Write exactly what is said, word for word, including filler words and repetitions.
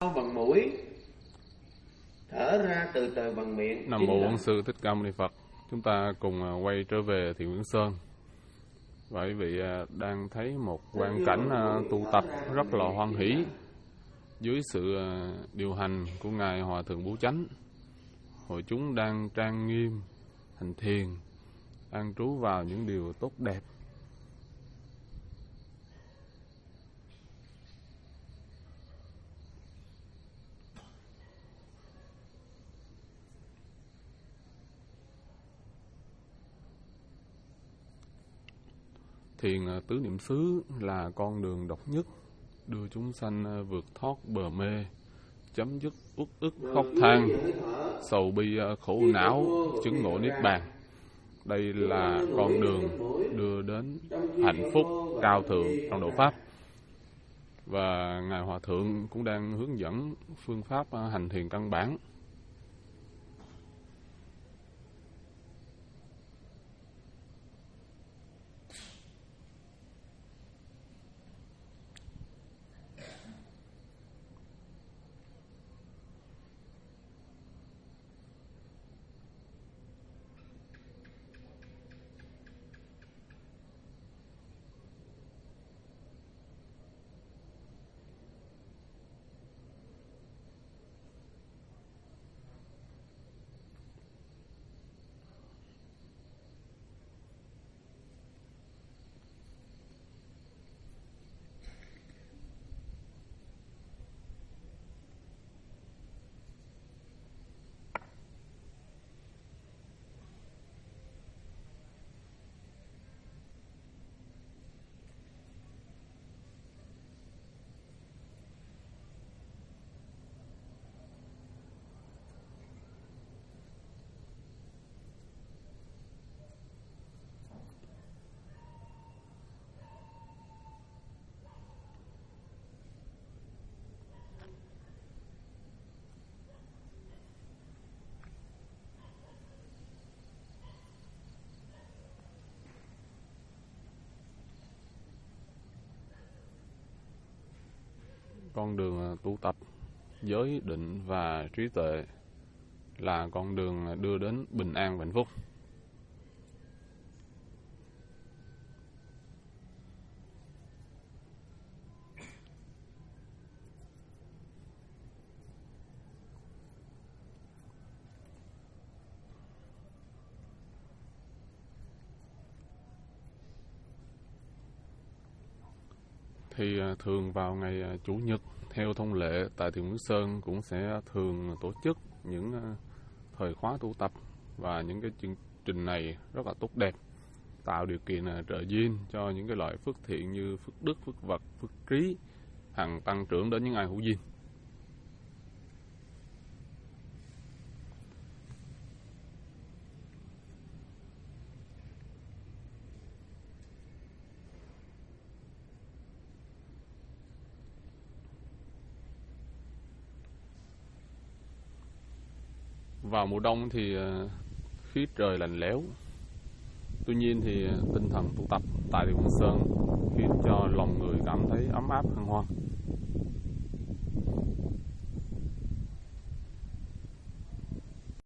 bằng mũi, thở ra từ từ bằng miệng. Nam mô Bổn Sư Thích Ca Mâu Ni Phật. Chúng ta cùng quay trở về Thiền Quyến Sơn. Và quý vị đang thấy một quang cảnh tu tập rất là hoan hỷ dưới sự điều hành của Ngài Hòa Thượng Bố Chánh. Hội chúng đang trang nghiêm hành thiền, an trú vào những điều tốt đẹp. Thiền tứ niệm xứ là con đường độc nhất đưa chúng sanh vượt thoát bờ mê, chấm dứt uất ức khóc than, sầu bi khổ não, chứng ngộ niết bàn. Đây là con đường đưa đến hạnh phúc cao thượng trong độ pháp. Và Ngài Hòa Thượng cũng đang hướng dẫn phương pháp hành thiền căn bản. Con đường tu tập giới định và trí tuệ là con đường đưa đến bình an và hạnh phúc. Thì thường vào ngày Chủ nhật, theo thông lệ tại Thiền Quyến Sơn cũng sẽ thường tổ chức những thời khóa tu tập, và những cái chương trình này rất là tốt đẹp, tạo điều kiện trợ duyên cho những cái loại phước thiện như phước đức, phước vật, phước trí hằng tăng trưởng đến những ai hữu duyên. Vào mùa đông thì khí trời lạnh lẽo, tuy nhiên thì tinh thần tu tập tại Thiền Quyến Sơn khiến cho lòng người cảm thấy ấm áp hân hoan.